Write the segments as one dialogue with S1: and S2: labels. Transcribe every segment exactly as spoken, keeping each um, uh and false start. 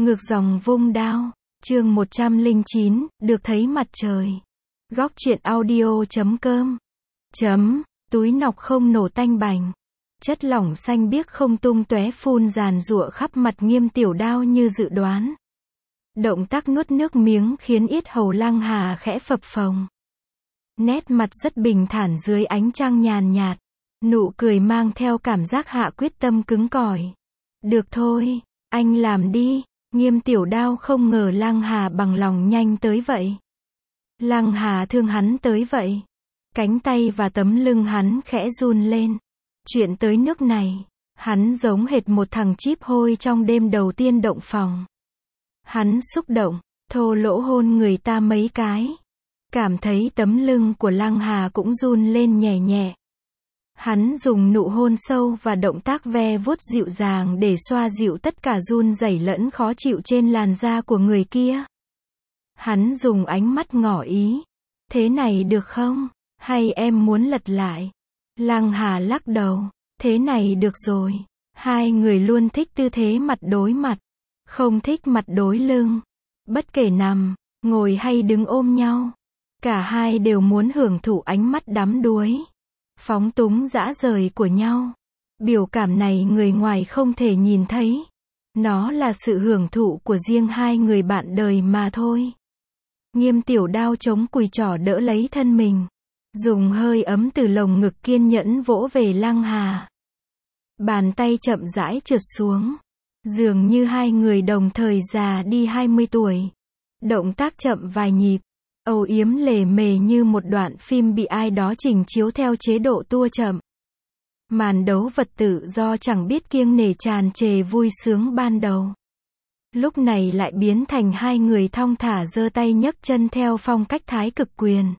S1: Ngược dòng vung đao, chương một trăm lẻ chín, được thấy mặt trời. Góc truyện audio chấm com. Chấm, túi nọc không nổ tanh bành. Chất lỏng xanh biếc không tung tóe phun giàn giụa khắp mặt Nghiêm Tiểu Đao như dự đoán. Động tác nuốt nước miếng khiến yết hầu Lăng Hà khẽ phập phồng. Nét mặt rất bình thản dưới ánh trăng nhàn nhạt. Nụ cười mang theo cảm giác hạ quyết tâm cứng cỏi. Được thôi, anh làm đi. Nghiêm Tiểu Đao không ngờ Lăng Hà bằng lòng nhanh tới vậy. Lăng Hà thương hắn tới vậy. Cánh tay và tấm lưng hắn khẽ run lên. Chuyện tới nước này, hắn giống hệt một thằng chíp hôi trong đêm đầu tiên động phòng. Hắn xúc động, thô lỗ hôn người ta mấy cái. Cảm thấy tấm lưng của Lăng Hà cũng run lên nhẹ nhẹ. Hắn dùng nụ hôn sâu và động tác ve vuốt dịu dàng để xoa dịu tất cả run rẩy lẫn khó chịu trên làn da của người kia. Hắn dùng ánh mắt ngỏ ý. Thế này được không? Hay em muốn lật lại? Lăng Hà lắc đầu. Thế này được rồi. Hai người luôn thích tư thế mặt đối mặt. Không thích mặt đối lưng. Bất kể nằm, ngồi hay đứng ôm nhau. Cả hai đều muốn hưởng thụ ánh mắt đắm đuối. Phóng túng dã rời của nhau. Biểu cảm này người ngoài không thể nhìn thấy. Nó là sự hưởng thụ của riêng hai người bạn đời mà thôi. Nghiêm Tiểu Đao chống cùi trỏ đỡ lấy thân mình. Dùng hơi ấm từ lồng ngực kiên nhẫn vỗ về Lăng Hà. Bàn tay chậm rãi trượt xuống. Dường như hai người đồng thời già đi hai mươi tuổi. Động tác chậm vài nhịp. Âu yếm lề mề như một đoạn phim bị ai đó chỉnh chiếu theo chế độ tua chậm. Màn đấu vật tự do chẳng biết kiêng nể tràn trề vui sướng ban đầu. Lúc này lại biến thành hai người thong thả giơ tay nhấc chân theo phong cách thái cực quyền.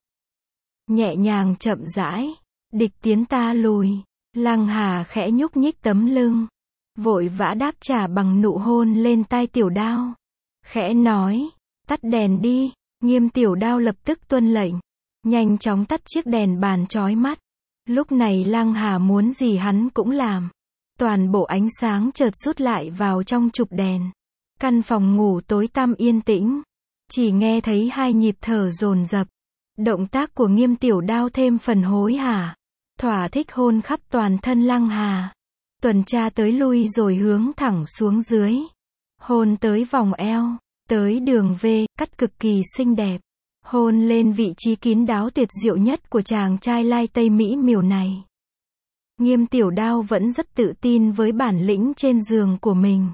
S1: Nhẹ nhàng chậm rãi, địch tiến ta lùi. Lăng Hà khẽ nhúc nhích tấm lưng. Vội vã đáp trả bằng nụ hôn lên tai Tiểu Đao. Khẽ nói, tắt đèn đi. Nghiêm Tiểu Đao lập tức tuân lệnh. Nhanh chóng tắt chiếc đèn bàn chói mắt. Lúc này Lăng Hà muốn gì hắn cũng làm. Toàn bộ ánh sáng chợt rút lại vào trong chụp đèn. Căn phòng ngủ tối tăm yên tĩnh. Chỉ nghe thấy hai nhịp thở dồn dập. Động tác của Nghiêm Tiểu Đao thêm phần hối hả. Thỏa thích hôn khắp toàn thân Lăng Hà. Tuần tra tới lui rồi hướng thẳng xuống dưới. Hôn tới vòng eo. Tới đường V, cắt cực kỳ xinh đẹp. Hôn lên vị trí kín đáo tuyệt diệu nhất của chàng trai lai Tây Mỹ miều này. Nghiêm Tiểu Đao vẫn rất tự tin với bản lĩnh trên giường của mình.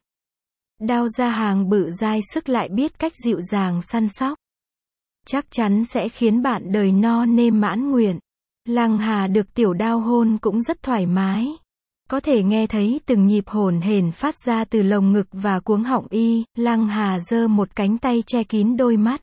S1: Đao ra hàng bự dai sức lại biết cách dịu dàng săn sóc. Chắc chắn sẽ khiến bạn đời no nê mãn nguyện. Lăng Hà được Tiểu Đao hôn cũng rất thoải mái. Có thể nghe thấy từng nhịp hổn hển phát ra từ lồng ngực và cuống họng y. Lăng Hà giơ một cánh tay che kín đôi mắt.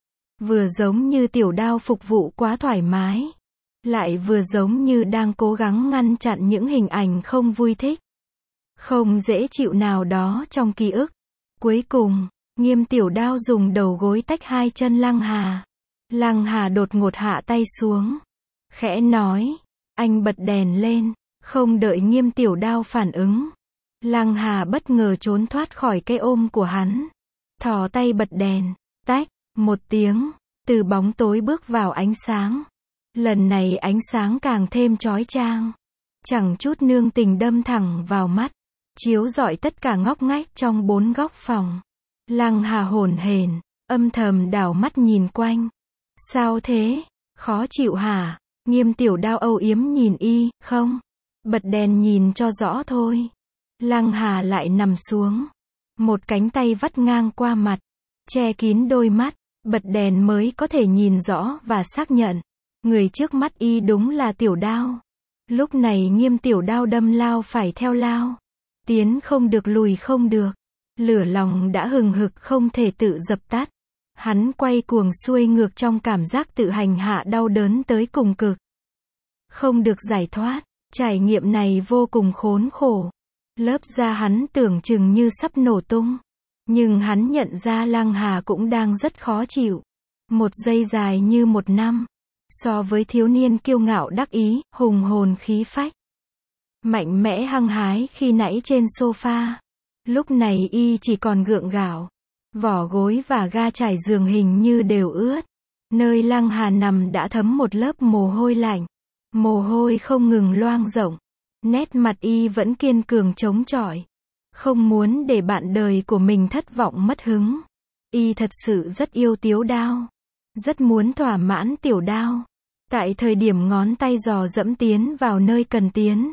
S1: Vừa giống như Tiểu Đao phục vụ quá thoải mái. Lại vừa giống như đang cố gắng ngăn chặn những hình ảnh không vui thích. Không dễ chịu nào đó trong ký ức. Cuối cùng, Nghiêm Tiểu Đao dùng đầu gối tách hai chân Lăng Hà. Lăng Hà đột ngột hạ tay xuống. Khẽ nói, anh bật đèn lên. Không đợi Nghiêm Tiểu Đao phản ứng. Lăng Hà bất ngờ trốn thoát khỏi cái ôm của hắn. Thò tay bật đèn. Tách, một tiếng. Từ bóng tối bước vào ánh sáng. Lần này ánh sáng càng thêm chói chang. Chẳng chút nương tình đâm thẳng vào mắt. Chiếu rọi tất cả ngóc ngách trong bốn góc phòng. Lăng Hà hổn hển, âm thầm đảo mắt nhìn quanh. Sao thế? Khó chịu hả? Nghiêm Tiểu Đao âu yếm nhìn y, không? Bật đèn nhìn cho rõ thôi. Lăng Hà lại nằm xuống. Một cánh tay vắt ngang qua mặt. Che kín đôi mắt. Bật đèn mới có thể nhìn rõ và xác nhận. Người trước mắt y đúng là Tiểu Đao. Lúc này Nghiêm Tiểu Đao đâm lao phải theo lao. Tiến không được lùi không được. Lửa lòng đã hừng hực không thể tự dập tắt. Hắn quay cuồng xuôi ngược trong cảm giác tự hành hạ đau đớn tới cùng cực. Không được giải thoát. Trải nghiệm này vô cùng khốn khổ. Lớp da hắn tưởng chừng như sắp nổ tung. Nhưng hắn nhận ra Lăng Hà cũng đang rất khó chịu. Một giây dài như một năm. So với thiếu niên kiêu ngạo đắc ý, hùng hồn khí phách. Mạnh mẽ hăng hái khi nãy trên sofa. Lúc này y chỉ còn gượng gạo. Vỏ gối và ga trải giường hình như đều ướt. Nơi Lăng Hà nằm đã thấm một lớp mồ hôi lạnh. Mồ hôi không ngừng loang rộng. Nét mặt y vẫn kiên cường chống chọi. Không muốn để bạn đời của mình thất vọng mất hứng. Y thật sự rất yêu Tiếu Đao. Rất muốn thỏa mãn Tiểu Đao. Tại thời điểm ngón tay dò dẫm tiến vào nơi cần tiến,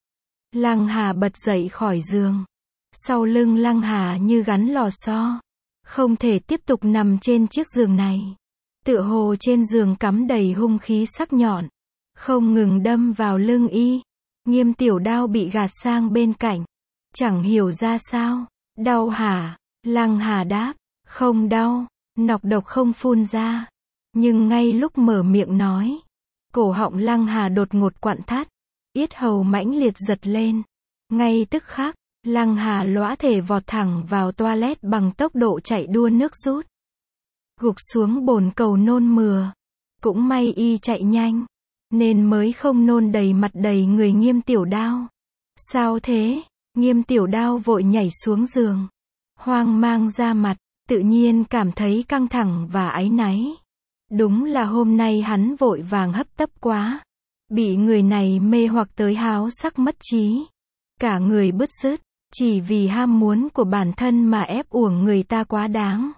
S1: Lăng Hà bật dậy khỏi giường. Sau lưng Lăng Hà như gắn lò xo. Không thể tiếp tục nằm trên chiếc giường này. Tựa hồ trên giường cắm đầy hung khí sắc nhọn. Không ngừng đâm vào lưng y. Nghiêm Tiểu Đao bị gạt sang bên cạnh. Chẳng hiểu ra sao. Đau hả? Lăng Hà đáp. Không đau. Nọc độc không phun ra. Nhưng ngay lúc mở miệng nói, cổ họng Lăng Hà đột ngột quặn thắt. Yết hầu mãnh liệt giật lên. Ngay tức khắc, Lăng Hà lõa thể vọt thẳng vào toilet bằng tốc độ chạy đua nước rút. Gục xuống bồn cầu nôn mửa. Cũng may y chạy nhanh, nên mới không nôn đầy mặt đầy người Nghiêm Tiểu Đao. Sao thế? Nghiêm Tiểu Đao vội nhảy xuống giường. Hoang mang ra mặt, tự nhiên cảm thấy căng thẳng và áy náy. Đúng là hôm nay hắn vội vàng hấp tấp quá. Bị người này mê hoặc tới háo sắc mất trí. Cả người bứt rứt, chỉ vì ham muốn của bản thân mà ép uổng người ta quá đáng.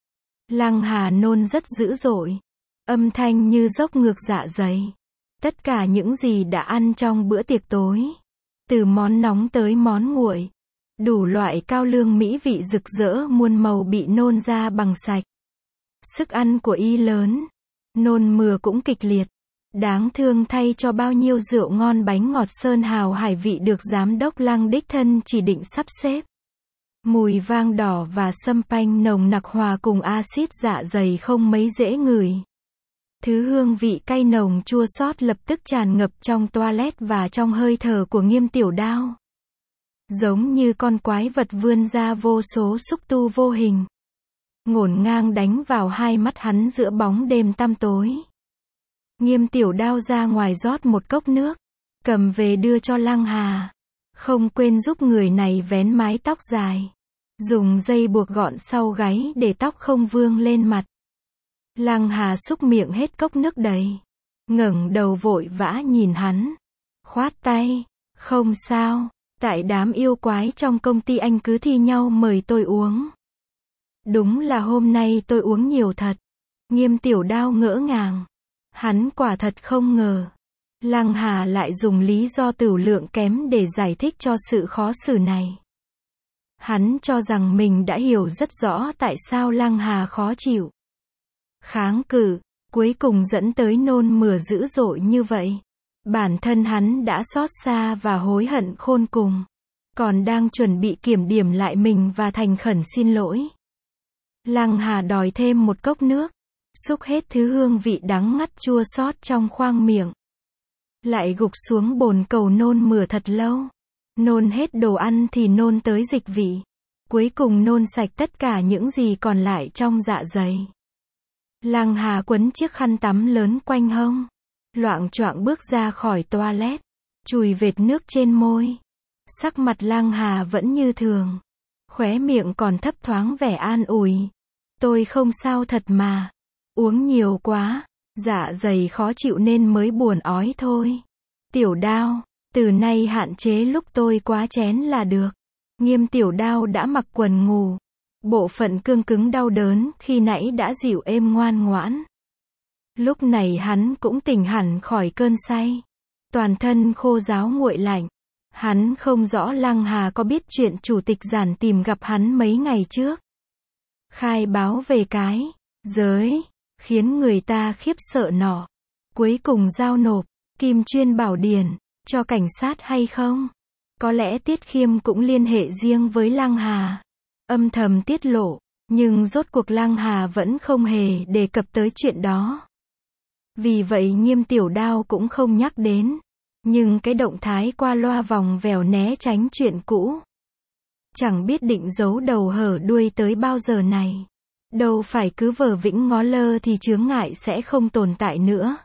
S1: Lăng Hà nôn rất dữ dội. Âm thanh như dốc ngược dạ dày. Tất cả những gì đã ăn trong bữa tiệc tối. Từ món nóng tới món nguội. Đủ loại cao lương mỹ vị rực rỡ muôn màu bị nôn ra bằng sạch. Sức ăn của y lớn. Nôn mửa cũng kịch liệt. Đáng thương thay cho bao nhiêu rượu ngon bánh ngọt sơn hào hải vị được giám đốc Lăng đích thân chỉ định sắp xếp. Mùi vang đỏ và sâm panh nồng nặc hòa cùng axit dạ dày không mấy dễ ngửi. Thứ hương vị cay nồng chua xót lập tức tràn ngập trong toilet và trong hơi thở của Nghiêm Tiểu Đao. Giống như con quái vật vươn ra vô số xúc tu vô hình. Ngổn ngang đánh vào hai mắt hắn giữa bóng đêm tăm tối. Nghiêm Tiểu Đao ra ngoài rót một cốc nước. Cầm về đưa cho Lăng Hà. Không quên giúp người này vén mái tóc dài. Dùng dây buộc gọn sau gáy để tóc không vương lên mặt. Lăng Hà xúc miệng hết cốc nước đầy. Ngẩng đầu vội vã nhìn hắn. Khoát tay. Không sao. Tại đám yêu quái trong công ty anh cứ thi nhau mời tôi uống. Đúng là hôm nay tôi uống nhiều thật. Nghiêm Tiểu Đao ngỡ ngàng. Hắn quả thật không ngờ. Lăng Hà lại dùng lý do tửu lượng kém để giải thích cho sự khó xử này. Hắn cho rằng mình đã hiểu rất rõ tại sao Lăng Hà khó chịu. Kháng cự, cuối cùng dẫn tới nôn mửa dữ dội như vậy. Bản thân hắn đã xót xa và hối hận khôn cùng. Còn đang chuẩn bị kiểm điểm lại mình và thành khẩn xin lỗi. Lăng Hà đòi thêm một cốc nước. Xúc hết thứ hương vị đắng ngắt chua xót trong khoang miệng. Lại gục xuống bồn cầu nôn mửa thật lâu. Nôn hết đồ ăn thì nôn tới dịch vị. Cuối cùng nôn sạch tất cả những gì còn lại trong dạ dày. Lăng Hà quấn chiếc khăn tắm lớn quanh hông. Loạng choạng bước ra khỏi toilet. Chùi vệt nước trên môi. Sắc mặt Lăng Hà vẫn như thường. Khóe miệng còn thấp thoáng vẻ an ủi. Tôi không sao thật mà. Uống nhiều quá. Dạ dày khó chịu nên mới buồn ói thôi. Tiểu Đao, từ nay hạn chế lúc tôi quá chén là được. Nghiêm Tiểu Đao đã mặc quần ngủ. Bộ phận cương cứng đau đớn khi nãy đã dịu êm ngoan ngoãn. Lúc này hắn cũng tỉnh hẳn khỏi cơn say. Toàn thân khô ráo nguội lạnh. Hắn không rõ Lăng Hà có biết chuyện chủ tịch Giản tìm gặp hắn mấy ngày trước. Khai báo về cái giới khiến người ta khiếp sợ nọ. Cuối cùng giao nộp Kim Chuyên Bảo Điển cho cảnh sát hay không? Có lẽ Tiết Khiêm cũng liên hệ riêng với Lăng Hà. Âm thầm tiết lộ. Nhưng rốt cuộc Lăng Hà vẫn không hề đề cập tới chuyện đó. Vì vậy Nghiêm Tiểu Đao cũng không nhắc đến. Nhưng cái động thái qua loa vòng vèo né tránh chuyện cũ. Chẳng biết định giấu đầu hở đuôi tới bao giờ này. Đâu phải cứ vờ vĩnh ngó lơ thì chướng ngại sẽ không tồn tại nữa.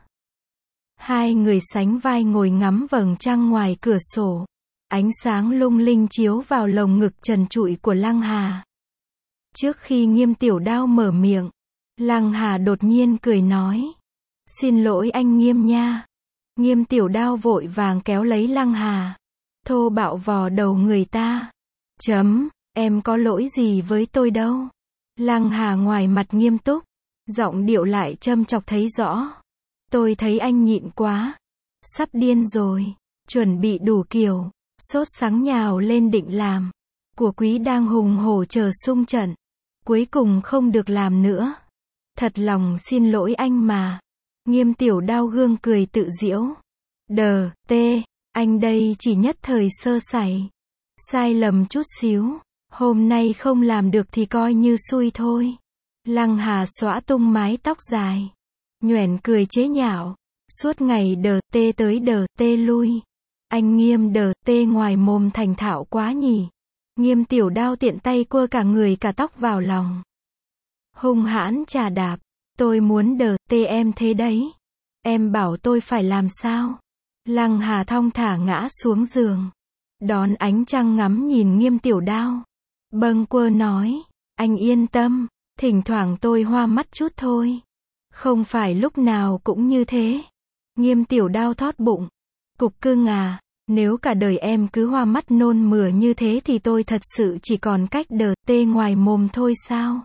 S1: Hai người sánh vai ngồi ngắm vầng trăng ngoài cửa sổ. Ánh sáng lung linh chiếu vào lồng ngực trần trụi của Lăng Hà. Trước khi Nghiêm Tiểu Đao mở miệng, Lăng Hà đột nhiên cười nói. Xin lỗi anh Nghiêm nha. Nghiêm Tiểu Đao vội vàng kéo lấy Lăng Hà. Thô bạo vò đầu người ta. Chấm, em có lỗi gì với tôi đâu. Lăng Hà ngoài mặt nghiêm túc, giọng điệu lại châm chọc thấy rõ. Tôi thấy anh nhịn quá. Sắp điên rồi. Chuẩn bị đủ kiểu. Sốt sắng nhào lên định làm. Của quý đang hùng hổ chờ xung trận. Cuối cùng không được làm nữa. Thật lòng xin lỗi anh mà. Nghiêm Tiểu Đao gương cười tự giễu. Đờ, tê, anh đây chỉ nhất thời sơ sẩy. Sai lầm chút xíu. Hôm nay không làm được thì coi như xui thôi. Lăng Hà xõa tung mái tóc dài. Nhoẻn cười chế nhạo. Suốt ngày đờ tê tới đờ tê lui. Anh Nghiêm đờ tê ngoài mồm thành thạo quá nhỉ. Nghiêm Tiểu Đao tiện tay quơ cả người cả tóc vào lòng. Hung hãn chà đạp. Tôi muốn đờ tê em thế đấy. Em bảo tôi phải làm sao? Lăng Hà thong thả ngã xuống giường. Đón ánh trăng ngắm nhìn Nghiêm Tiểu Đao. Bâng quơ nói. Anh yên tâm. Thỉnh thoảng tôi hoa mắt chút thôi. Không phải lúc nào cũng như thế. Nghiêm Tiểu Đao thót bụng. Cục cưng à. Nếu cả đời em cứ hoa mắt nôn mửa như thế thì tôi thật sự chỉ còn cách đờ tê ngoài mồm thôi sao?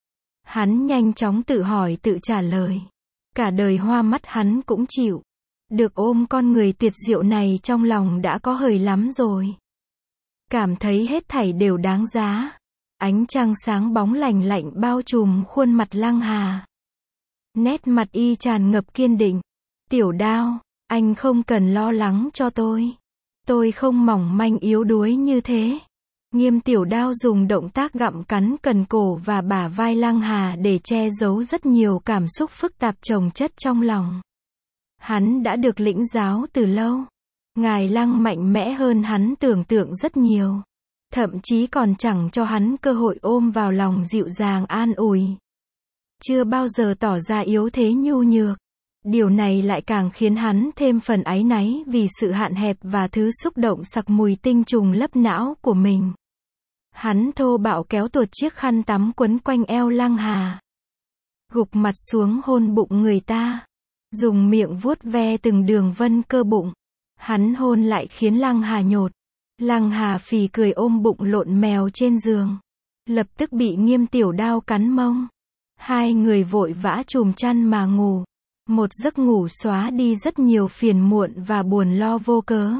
S1: Hắn nhanh chóng tự hỏi tự trả lời. Cả đời hoa mắt hắn cũng chịu. Được ôm con người tuyệt diệu này trong lòng đã có hời lắm rồi. Cảm thấy hết thảy đều đáng giá. Ánh trăng sáng bóng lành lạnh bao trùm khuôn mặt Lăng Hà. Nét mặt y tràn ngập kiên định. Tiểu Đao, anh không cần lo lắng cho tôi. Tôi không mỏng manh yếu đuối như thế. Nghiêm Tiểu Đao dùng động tác gặm cắn cần cổ và bả vai Lăng Hà để che giấu rất nhiều cảm xúc phức tạp chồng chất trong lòng. Hắn đã được lĩnh giáo từ lâu. Ngài Lăng mạnh mẽ hơn hắn tưởng tượng rất nhiều. Thậm chí còn chẳng cho hắn cơ hội ôm vào lòng dịu dàng an ủi. Chưa bao giờ tỏ ra yếu thế nhu nhược. Điều này lại càng khiến hắn thêm phần áy náy vì sự hạn hẹp và thứ xúc động sặc mùi tinh trùng lấp não của mình. Hắn thô bạo kéo tuột chiếc khăn tắm quấn quanh eo Lăng Hà. Gục mặt xuống hôn bụng người ta. Dùng miệng vuốt ve từng đường vân cơ bụng. Hắn hôn lại khiến Lăng Hà nhột. Lăng Hà phì cười ôm bụng lộn mèo trên giường. Lập tức bị Nghiêm Tiểu Đao cắn mông. Hai người vội vã chùm chăn mà ngủ. Một giấc ngủ xóa đi rất nhiều phiền muộn và buồn lo vô cớ.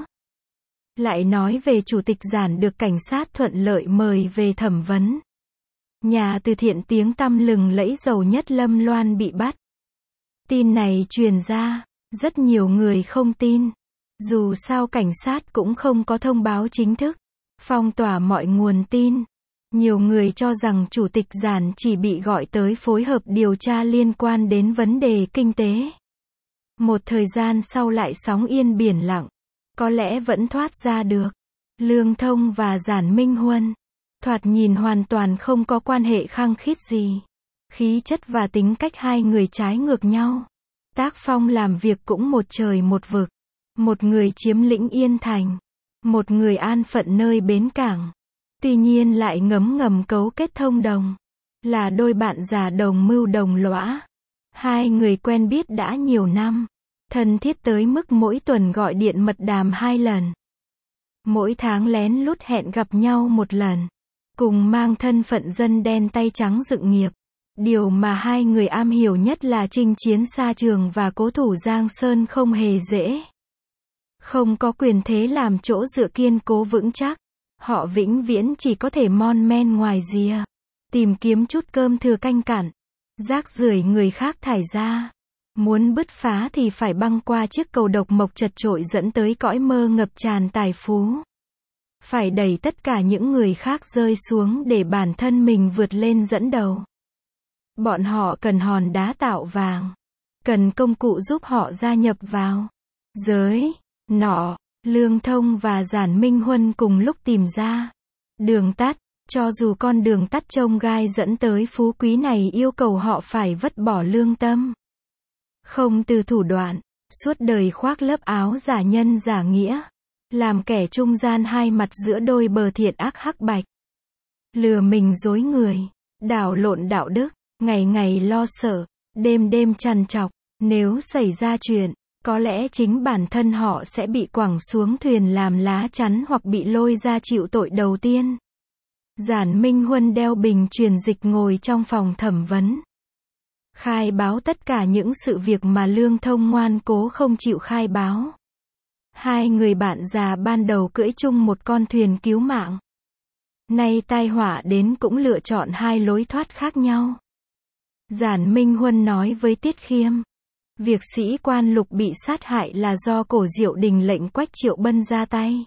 S1: Lại nói về chủ tịch Giản được cảnh sát thuận lợi mời về thẩm vấn. Nhà từ thiện tiếng tăm lừng lẫy giàu nhất Lâm Loan bị bắt. Tin này truyền ra, rất nhiều người không tin. Dù sao cảnh sát cũng không có thông báo chính thức, phong tỏa mọi nguồn tin. Nhiều người cho rằng chủ tịch Giản chỉ bị gọi tới phối hợp điều tra liên quan đến vấn đề kinh tế. Một thời gian sau lại sóng yên biển lặng. Có lẽ vẫn thoát ra được. Lương Thông và Giản Minh Huân. Thoạt nhìn hoàn toàn không có quan hệ khăng khít gì. Khí chất và tính cách hai người trái ngược nhau. Tác phong làm việc cũng một trời một vực. Một người chiếm lĩnh Yên Thành. Một người an phận nơi bến cảng. Tuy nhiên lại ngấm ngầm cấu kết thông đồng. Là đôi bạn già đồng mưu đồng lõa. Hai người quen biết đã nhiều năm. Thân thiết tới mức mỗi tuần gọi điện mật đàm hai lần. Mỗi tháng lén lút hẹn gặp nhau một lần. Cùng mang thân phận dân đen tay trắng dựng nghiệp. Điều mà hai người am hiểu nhất là chinh chiến xa trường và cố thủ Giang Sơn không hề dễ. Không có quyền thế làm chỗ dựa kiên cố vững chắc. Họ vĩnh viễn chỉ có thể mon men ngoài rìa. Tìm kiếm chút cơm thừa canh cặn. Rác rưởi người khác thải ra. Muốn bứt phá thì phải băng qua chiếc cầu độc mộc chật trội dẫn tới cõi mơ ngập tràn tài phú. Phải đẩy tất cả những người khác rơi xuống để bản thân mình vượt lên dẫn đầu. Bọn họ cần hòn đá tạo vàng. Cần công cụ giúp họ gia nhập vào giới nọ. Lương Thông và Giản Minh Huân cùng lúc tìm ra đường tắt. Cho dù con đường tắt chông gai dẫn tới phú quý này yêu cầu họ phải vứt bỏ lương tâm. Không từ thủ đoạn. Suốt đời khoác lớp áo giả nhân giả nghĩa. Làm kẻ trung gian hai mặt giữa đôi bờ thiện ác hắc bạch. Lừa mình dối người. đảo lộn đạo đức, ngày ngày lo sợ, đêm đêm trằn trọc, nếu xảy ra chuyện, có lẽ chính bản thân họ sẽ bị quẳng xuống thuyền làm lá chắn hoặc bị lôi ra chịu tội đầu tiên. Giản Minh Huân đeo bình truyền dịch ngồi trong phòng thẩm vấn. Khai báo tất cả những sự việc mà Lương Thông ngoan cố không chịu khai báo. Hai người bạn già ban đầu cưỡi chung một con thuyền cứu mạng. Nay tai họa đến cũng lựa chọn hai lối thoát khác nhau. Giản Minh Huân nói với Tiết Khiêm. Việc sĩ quan Lục bị sát hại là do Cổ Diệu Đình lệnh Quách Triệu Bân ra tay.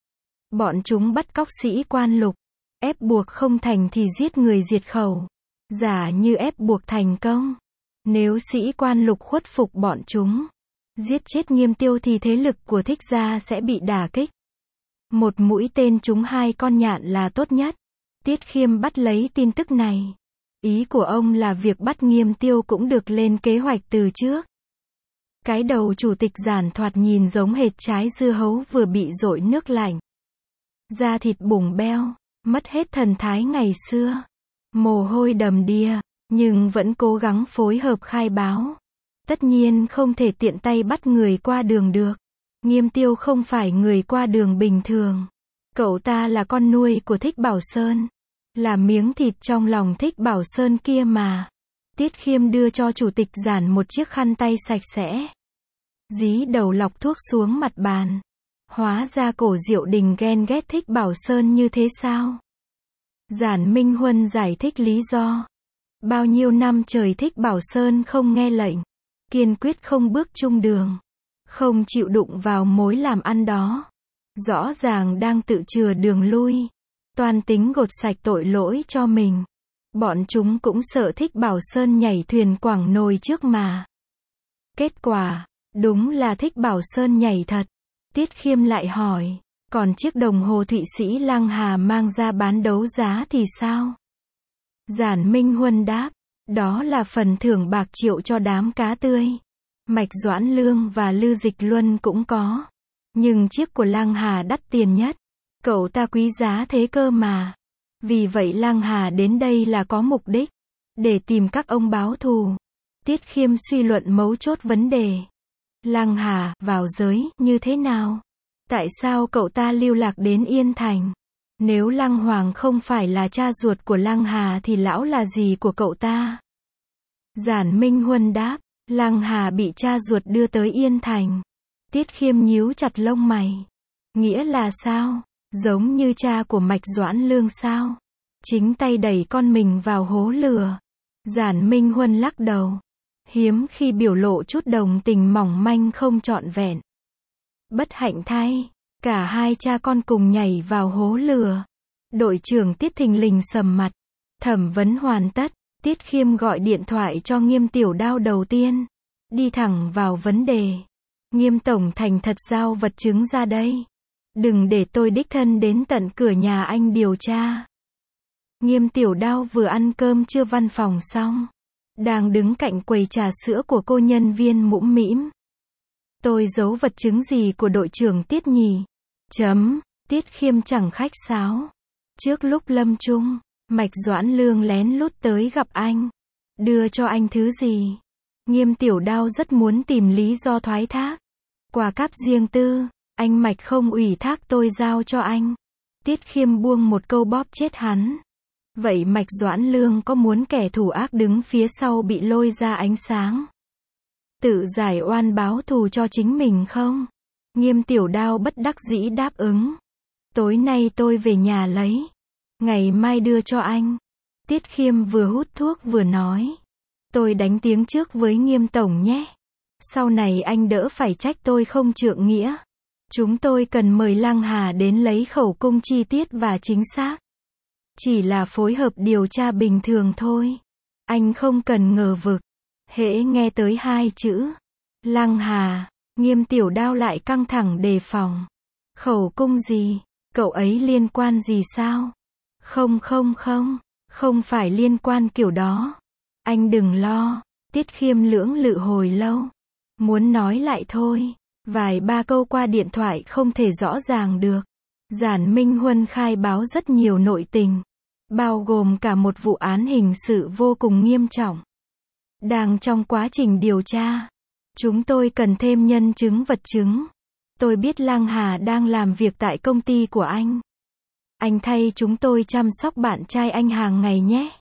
S1: Bọn chúng bắt cóc sĩ quan Lục, ép buộc không thành thì giết người diệt khẩu. Giả như ép buộc thành công, nếu sĩ quan Lục khuất phục bọn chúng, giết chết Nghiêm Tiêu thì thế lực của Thích gia sẽ bị đả kích. Một mũi tên trúng hai con nhạn là tốt nhất. Tiết Khiêm bắt lấy tin tức này. Ý của ông là việc bắt Nghiêm Tiêu cũng được lên kế hoạch từ trước. Cái đầu chủ tịch Giản thoạt nhìn giống hệt trái dưa hấu vừa bị dội nước lạnh. Da thịt bủng beo, mất hết thần thái ngày xưa. Mồ hôi đầm đìa, nhưng vẫn cố gắng phối hợp khai báo. Tất nhiên không thể tiện tay bắt người qua đường được. Nghiêm Tiêu không phải người qua đường bình thường. Cậu ta là con nuôi của Thích Bảo Sơn. Là miếng thịt trong lòng Thích Bảo Sơn kia mà. Tiết Khiêm đưa cho chủ tịch Giản một chiếc khăn tay sạch sẽ. Dí đầu lọc thuốc xuống mặt bàn. Hóa ra Cổ Diệu Đình ghen ghét Thích Bảo Sơn như thế sao? Giản Minh Huân giải thích lý do. Bao nhiêu năm trời Thích Bảo Sơn không nghe lệnh. Kiên quyết không bước chung đường. Không chịu đụng vào mối làm ăn đó. Rõ ràng đang tự chừa đường lui. Toan tính gột sạch tội lỗi cho mình. Bọn chúng cũng sợ Thích Bảo Sơn nhảy thuyền quẳng nồi trước mà. Kết quả, đúng là Thích Bảo Sơn nhảy thật. Tiết Khiêm lại hỏi, còn chiếc đồng hồ Thụy Sĩ Lăng Hà mang ra bán đấu giá thì sao? Giản Minh Huân đáp, đó là phần thưởng bạc triệu cho đám cá tươi. Mạch Doãn Lương và Lư Dịch Luân cũng có. Nhưng chiếc của Lăng Hà đắt tiền nhất. Cậu ta quý giá thế cơ mà. Vì vậy Lăng Hà đến đây là có mục đích. Để tìm các ông báo thù. Tiết Khiêm suy luận mấu chốt vấn đề. Lăng Hà, vào giới, như thế nào? Tại sao cậu ta lưu lạc đến Yên Thành? Nếu Lăng Hoàng không phải là cha ruột của Lăng Hà thì lão là gì của cậu ta? Giản Minh Huân đáp, Lăng Hà bị cha ruột đưa tới Yên Thành. Tiết Khiêm nhíu chặt lông mày. Nghĩa là sao? Giống như cha của Mạch Doãn Lương sao? Chính tay đẩy con mình vào hố lửa. Giản Minh Huân lắc đầu. Hiếm khi biểu lộ chút đồng tình mỏng manh không trọn vẹn. Bất hạnh thay, cả hai cha con cùng nhảy vào hố lửa. Đội trưởng Tiết thình lình sầm mặt. Thẩm vấn hoàn tất, Tiết Khiêm gọi điện thoại cho Nghiêm Tiểu Đao đầu tiên. Đi thẳng vào vấn đề. Nghiêm tổng thành thật giao vật chứng ra đây. Đừng để tôi đích thân đến tận cửa nhà anh điều tra. Nghiêm Tiểu Đao vừa ăn cơm trưa văn phòng xong. Đang đứng cạnh quầy trà sữa của cô nhân viên mũm mĩm. Tôi giấu vật chứng gì của đội trưởng Tiết nhỉ? Chấm, Tiết Khiêm chẳng khách sáo. Trước lúc lâm chung, Mạch Doãn Lương lén lút tới gặp anh. Đưa cho anh thứ gì? Nghiêm Tiểu Đao rất muốn tìm lý do thoái thác. Quà cáp riêng tư, anh Mạch không ủy thác tôi giao cho anh. Tiết Khiêm buông một câu bóp chết hắn. Vậy Mạch Doãn Lương có muốn kẻ thủ ác đứng phía sau bị lôi ra ánh sáng? Tự giải oan báo thù cho chính mình không? Nghiêm Tiểu Đao bất đắc dĩ đáp ứng. Tối nay tôi về nhà lấy. Ngày mai đưa cho anh. Tiết Khiêm vừa hút thuốc vừa nói. Tôi đánh tiếng trước với Nghiêm tổng nhé. Sau này anh đỡ phải trách tôi không trượng nghĩa. Chúng tôi cần mời Lăng Hà đến lấy khẩu cung chi tiết và chính xác. Chỉ là phối hợp điều tra bình thường thôi. Anh không cần ngờ vực. Hễ nghe tới hai chữ Lăng Hà, Nghiêm Tiểu Đao lại căng thẳng đề phòng. Khẩu cung gì? Cậu ấy liên quan gì sao? Không không không, không phải liên quan kiểu đó. Anh đừng lo. Tiết Khiêm lưỡng lự hồi lâu. Muốn nói lại thôi. Vài ba câu qua điện thoại không thể rõ ràng được. Giản Minh Huân khai báo rất nhiều nội tình. bao gồm cả một vụ án hình sự vô cùng nghiêm trọng. Đang trong quá trình điều tra, chúng tôi cần thêm nhân chứng vật chứng. Tôi biết Lăng Hà đang làm việc tại công ty của anh. Anh thay chúng tôi chăm sóc bạn trai anh hàng ngày nhé.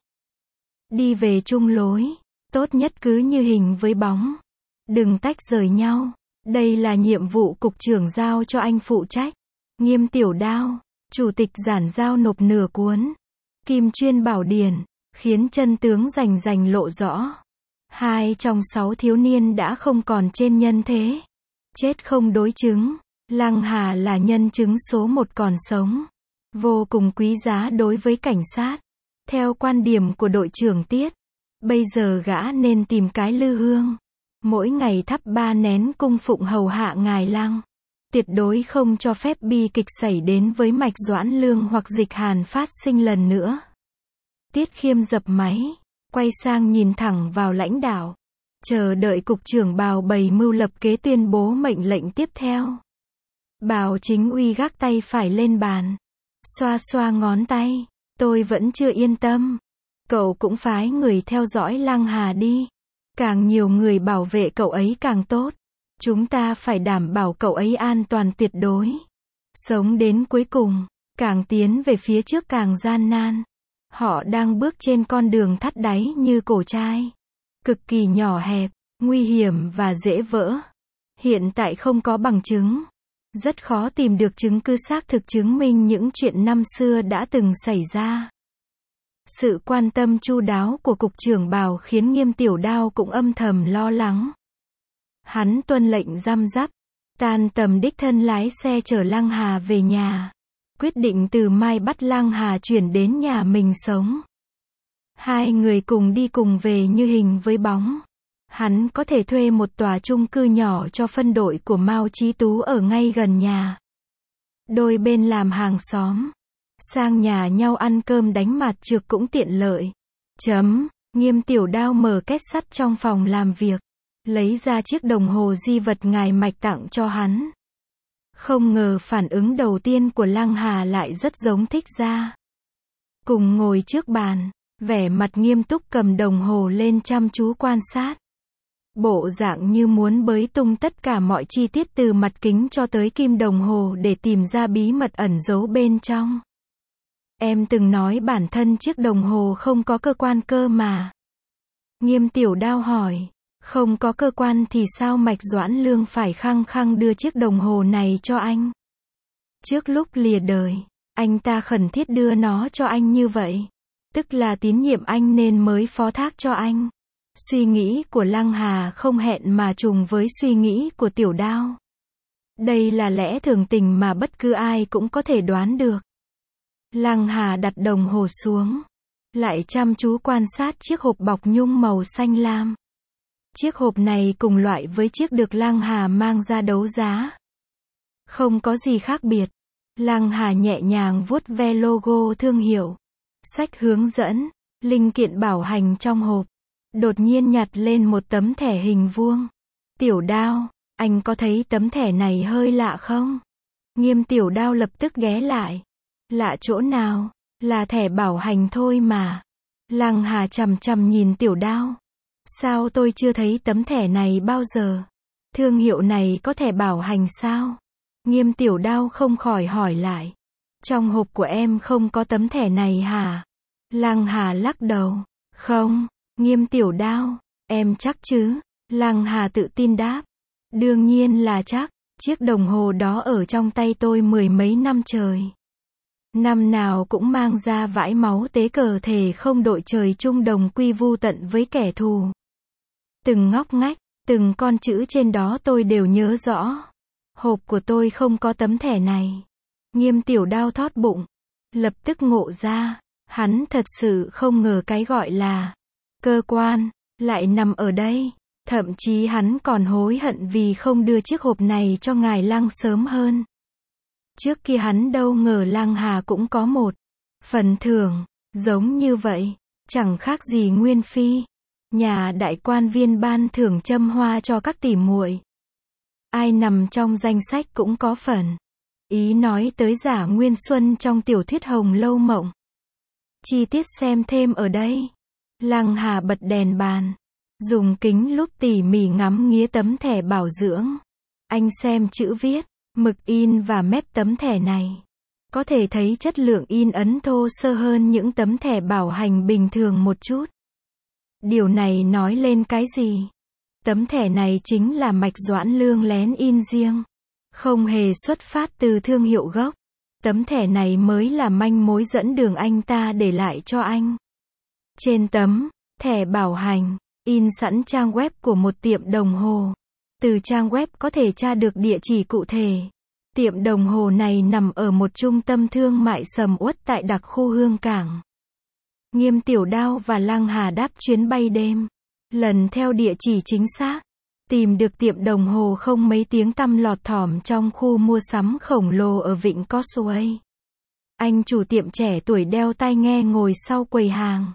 S1: Đi về chung lối. Tốt nhất cứ như hình với bóng. Đừng tách rời nhau. Đây là nhiệm vụ cục trưởng giao cho anh phụ trách. Nghiêm Tiểu Đao, chủ tịch giản giao nộp nửa cuốn Kim Chuyên Bảo Điển, khiến chân tướng rành rành lộ rõ. Hai trong sáu thiếu niên đã không còn trên nhân thế. Chết không đối chứng. Lăng Hà là nhân chứng số một còn sống. Vô cùng quý giá đối với cảnh sát. Theo quan điểm của đội trưởng Tiết, bây giờ gã nên tìm cái lư hương. Mỗi ngày thắp ba nén cung phụng hầu hạ ngài Lăng. Tuyệt đối không cho phép bi kịch xảy đến với Mạch Doãn Lương hoặc Dịch Hàn phát sinh lần nữa. Tiết Khiêm dập máy, quay sang nhìn thẳng vào lãnh đạo. Chờ đợi cục trưởng Bào bày mưu lập kế tuyên bố mệnh lệnh tiếp theo. Bào Chính Uy gác tay phải lên bàn. Xoa xoa ngón tay. Tôi vẫn chưa yên tâm. Cậu cũng phái người theo dõi Lăng Hà đi. Càng nhiều người bảo vệ cậu ấy càng tốt. Chúng ta phải đảm bảo cậu ấy an toàn tuyệt đối. Sống đến cuối cùng, càng tiến về phía trước càng gian nan. Họ đang bước trên con đường thắt đáy như cổ trai. Cực kỳ nhỏ hẹp, nguy hiểm và dễ vỡ. Hiện tại không có bằng chứng. Rất khó tìm được chứng cứ xác thực chứng minh những chuyện năm xưa đã từng xảy ra. Sự quan tâm chu đáo của cục trưởng Bào khiến Nghiêm Tiểu Đao cũng âm thầm lo lắng. Hắn tuân lệnh răm rắp, tan tầm đích thân lái xe chở Lăng Hà về nhà. Quyết định từ mai bắt Lăng Hà chuyển đến nhà mình sống. Hai người cùng đi cùng về như hình với bóng. Hắn có thể thuê một tòa chung cư nhỏ cho phân đội của Mao Chí Tú ở ngay gần nhà. Đôi bên làm hàng xóm. Sang nhà nhau ăn cơm đánh mặt trược cũng tiện lợi. Chấm. Nghiêm Tiểu Đao mở két sắt trong phòng làm việc. Lấy ra chiếc đồng hồ di vật ngài Mạch tặng cho hắn. Không ngờ phản ứng đầu tiên của Lăng Hà lại rất giống Thích Gia. Cùng ngồi trước bàn, vẻ mặt nghiêm túc cầm đồng hồ lên chăm chú quan sát. Bộ dạng như muốn bới tung tất cả mọi chi tiết từ mặt kính cho tới kim đồng hồ để tìm ra bí mật ẩn giấu bên trong. Em từng nói bản thân chiếc đồng hồ không có cơ quan cơ mà. Nghiêm Tiểu Đao hỏi. Không có cơ quan thì sao Mạch Doãn Lương phải khăng khăng đưa chiếc đồng hồ này cho anh? Trước lúc lìa đời, anh ta khẩn thiết đưa nó cho anh như vậy. Tức là tín nhiệm anh nên mới phó thác cho anh. Suy nghĩ của Lăng Hà không hẹn mà trùng với suy nghĩ của Tiểu Đao. Đây là lẽ thường tình mà bất cứ ai cũng có thể đoán được. Lăng Hà đặt đồng hồ xuống, lại chăm chú quan sát chiếc hộp bọc nhung màu xanh lam. Chiếc hộp này cùng loại với chiếc được Lăng Hà mang ra đấu giá. Không có gì khác biệt. Lăng Hà nhẹ nhàng vuốt ve logo thương hiệu. Sách hướng dẫn, linh kiện bảo hành trong hộp. Đột nhiên nhặt lên một tấm thẻ hình vuông. Tiểu Đao, anh có thấy tấm thẻ này hơi lạ không? Nghiêm Tiểu Đao lập tức ghé lại. Lạ chỗ nào? Là thẻ bảo hành thôi mà. Lăng Hà chằm chằm nhìn Tiểu Đao. Sao tôi chưa thấy tấm thẻ này bao giờ? Thương hiệu này có thẻ bảo hành sao? Nghiêm Tiểu Đao không khỏi hỏi lại. Trong hộp của em không có tấm thẻ này hả? Lăng Hà lắc đầu. Không. Nghiêm Tiểu Đao, em chắc chứ? Lăng Hà tự tin đáp. Đương nhiên là chắc. Chiếc đồng hồ đó ở trong tay tôi mười mấy năm trời. Năm nào cũng mang ra vãi máu tế cờ thề không đội trời chung đồng quy vu tận với kẻ thù. Từng ngóc ngách, từng con chữ trên đó tôi đều nhớ rõ. Hộp của tôi không có tấm thẻ này. Nghiêm Tiểu Đao thót bụng. Lập tức ngộ ra. Hắn thật sự không ngờ cái gọi là cơ quan lại nằm ở đây. Thậm chí hắn còn hối hận vì không đưa chiếc hộp này cho ngài Lăng sớm hơn. Trước kia hắn đâu ngờ Lăng Hà cũng có một phần thưởng giống như vậy. Chẳng khác gì Nguyên Phi. Nhà đại quan viên ban thưởng châm hoa cho các tỷ muội. Ai nằm trong danh sách cũng có phần. Ý nói tới giả Nguyên Xuân trong tiểu thuyết Hồng Lâu Mộng. Chi tiết xem thêm ở đây. Lăng Hà bật đèn bàn, dùng kính lúp tỉ mỉ ngắm nghía tấm thẻ bảo dưỡng. Anh xem chữ viết, mực in và mép tấm thẻ này. Có thể thấy chất lượng in ấn thô sơ hơn những tấm thẻ bảo hành bình thường một chút. Điều này nói lên cái gì? Tấm thẻ này chính là Mạch Doãn Lương lén in riêng, không hề xuất phát từ thương hiệu gốc. Tấm thẻ này mới là manh mối dẫn đường anh ta để lại cho anh. Trên tấm thẻ bảo hành, in sẵn trang web của một tiệm đồng hồ. Từ trang web có thể tra được địa chỉ cụ thể. Tiệm đồng hồ này nằm ở một trung tâm thương mại sầm uất tại đặc khu Hương Cảng. Nghiêm Tiểu Đao và Lăng Hà đáp chuyến bay đêm, lần theo địa chỉ chính xác, tìm được tiệm đồng hồ không mấy tiếng tăm lọt thỏm trong khu mua sắm khổng lồ ở Vịnh Causeway. Anh chủ tiệm trẻ tuổi đeo tai nghe ngồi sau quầy hàng.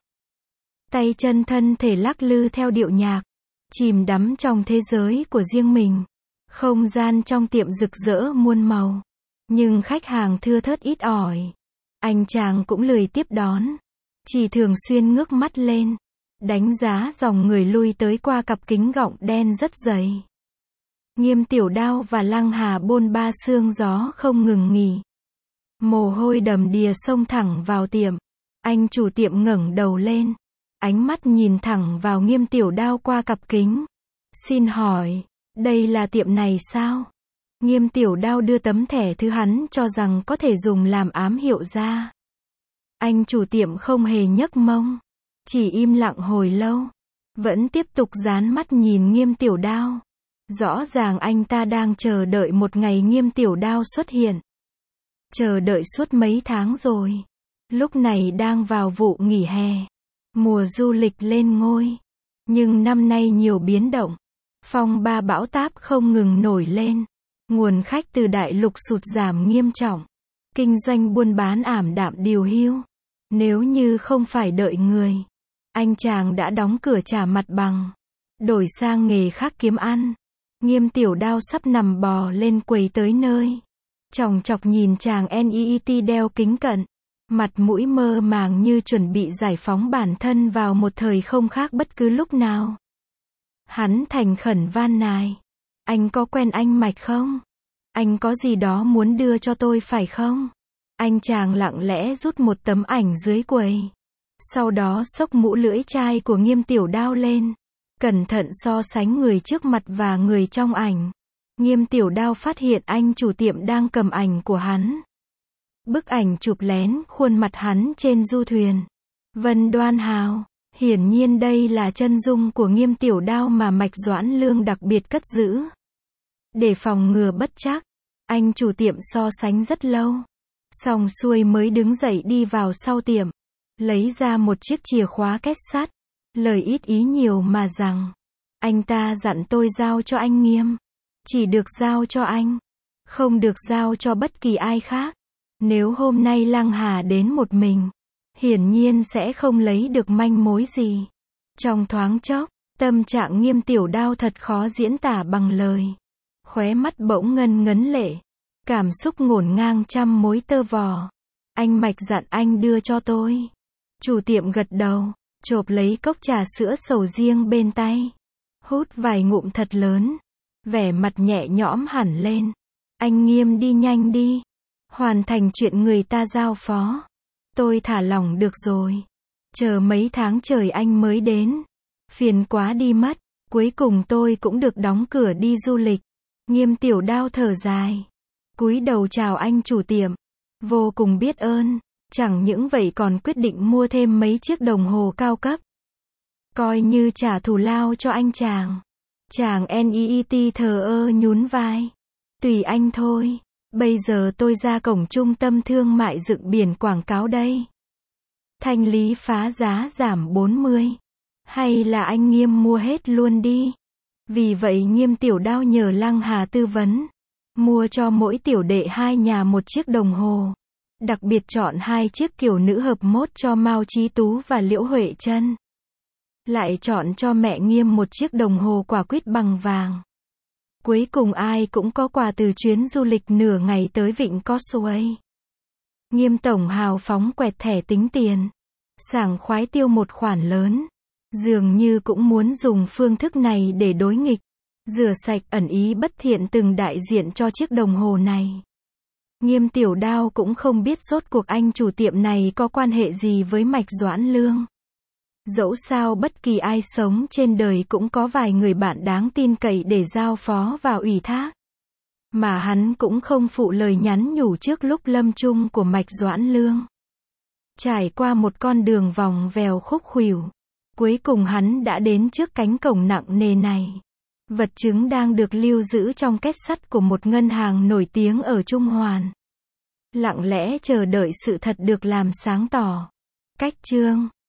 S1: Tay chân thân thể lắc lư theo điệu nhạc, chìm đắm trong thế giới của riêng mình. Không gian trong tiệm rực rỡ muôn màu, nhưng khách hàng thưa thớt ít ỏi. Anh chàng cũng lười tiếp đón, chỉ thường xuyên ngước mắt lên, đánh giá dòng người lui tới qua cặp kính gọng đen rất dày. Nghiêm Tiểu Đao và Lăng Hà bôn ba sương gió không ngừng nghỉ. Mồ hôi đầm đìa xông thẳng vào tiệm. Anh chủ tiệm ngẩng đầu lên, ánh mắt nhìn thẳng vào Nghiêm Tiểu Đao qua cặp kính. Xin hỏi, đây là tiệm này sao? Nghiêm Tiểu Đao đưa tấm thẻ thứ hắn cho rằng có thể dùng làm ám hiệu ra. Anh chủ tiệm không hề nhấc mông, chỉ im lặng hồi lâu, vẫn tiếp tục dán mắt nhìn Nghiêm Tiểu Đao. Rõ ràng anh ta đang chờ đợi một ngày Nghiêm Tiểu Đao xuất hiện. Chờ đợi suốt mấy tháng rồi. Lúc này đang vào vụ nghỉ hè, mùa du lịch lên ngôi. Nhưng năm nay nhiều biến động. Phong ba bão táp không ngừng nổi lên. Nguồn khách từ đại lục sụt giảm nghiêm trọng. Kinh doanh buôn bán ảm đạm điều hiu. Nếu như không phải đợi người, anh chàng đã đóng cửa trả mặt bằng, đổi sang nghề khác kiếm ăn. Nghiêm Tiểu Đao sắp nằm bò lên quầy tới nơi, chòng chọc nhìn chàng en e e tê đeo kính cận, mặt mũi mơ màng như chuẩn bị giải phóng bản thân vào một thời không khác bất cứ lúc nào. Hắn thành khẩn van nài, anh có quen anh Mạch không? Anh có gì đó muốn đưa cho tôi phải không? Anh chàng lặng lẽ rút một tấm ảnh dưới quầy, sau đó xốc mũ lưỡi chai của Nghiêm Tiểu Đao lên, cẩn thận so sánh người trước mặt và người trong ảnh. Nghiêm Tiểu Đao phát hiện anh chủ tiệm đang cầm ảnh của hắn. Bức ảnh chụp lén khuôn mặt hắn trên du thuyền Vân Đoan Hào. Hiển nhiên đây là chân dung của Nghiêm Tiểu Đao mà Mạch Doãn Lương đặc biệt cất giữ. Để phòng ngừa bất trắc, anh chủ tiệm so sánh rất lâu. Xong xuôi mới đứng dậy đi vào sau tiệm, lấy ra một chiếc chìa khóa két sắt, lời ít ý nhiều mà rằng, anh ta dặn tôi giao cho anh Nghiêm, chỉ được giao cho anh, không được giao cho bất kỳ ai khác. Nếu hôm nay Lăng Hà đến một mình, hiển nhiên sẽ không lấy được manh mối gì. Trong thoáng chốc, tâm trạng Nghiêm Tiểu Đao thật khó diễn tả bằng lời. Khóe mắt bỗng ngân ngấn lệ, cảm xúc ngổn ngang trăm mối tơ vò. Anh Mạch dặn anh đưa cho tôi. Chủ tiệm gật đầu, chộp lấy cốc trà sữa sầu riêng bên tay, hút vài ngụm thật lớn, vẻ mặt nhẹ nhõm hẳn lên. Anh Nghiêm đi nhanh đi, hoàn thành chuyện người ta giao phó. Tôi thả lỏng được rồi. Chờ mấy tháng trời anh mới đến. Phiền quá đi mất. Cuối cùng tôi cũng được đóng cửa đi du lịch. Nghiêm Tiểu Đao thở dài, cúi đầu chào anh chủ tiệm, vô cùng biết ơn. Chẳng những vậy còn quyết định mua thêm mấy chiếc đồng hồ cao cấp, coi như trả thù lao cho anh chàng. Chàng en e e tê thờ ơ nhún vai. Tùy anh thôi. Bây giờ tôi ra cổng trung tâm thương mại dựng biển quảng cáo đây. Thanh lý phá giá giảm bốn mươi. Hay là anh Nghiêm mua hết luôn đi. Vì vậy Nghiêm Tiểu Đao nhờ Lăng Hà tư vấn, mua cho mỗi tiểu đệ hai nhà một chiếc đồng hồ. Đặc biệt chọn hai chiếc kiểu nữ hợp mốt cho Mao Chí Tú và Liễu Huệ Trân. Lại chọn cho mẹ Nghiêm một chiếc đồng hồ quả quýt bằng vàng. Cuối cùng ai cũng có quà từ chuyến du lịch nửa ngày tới Vịnh Causeway. Nghiêm tổng hào phóng quẹt thẻ tính tiền. sảng khoái tiêu một khoản lớn. Dường như cũng muốn dùng phương thức này để đối nghịch, rửa sạch ẩn ý bất thiện từng đại diện cho chiếc đồng hồ này. Nghiêm Tiểu Đao cũng không biết rốt cuộc anh chủ tiệm này có quan hệ gì với Mạch Doãn Lương. Dẫu sao bất kỳ ai sống trên đời cũng có vài người bạn đáng tin cậy để giao phó và ủy thác. Mà hắn cũng không phụ lời nhắn nhủ trước lúc lâm chung của Mạch Doãn Lương. Trải qua một con đường vòng vèo khúc khuỷu, cuối cùng hắn đã đến trước cánh cổng nặng nề này. Vật chứng đang được lưu giữ trong két sắt của một ngân hàng nổi tiếng ở Trung Hoàn. Lặng lẽ chờ đợi sự thật được làm sáng tỏ. Cách chương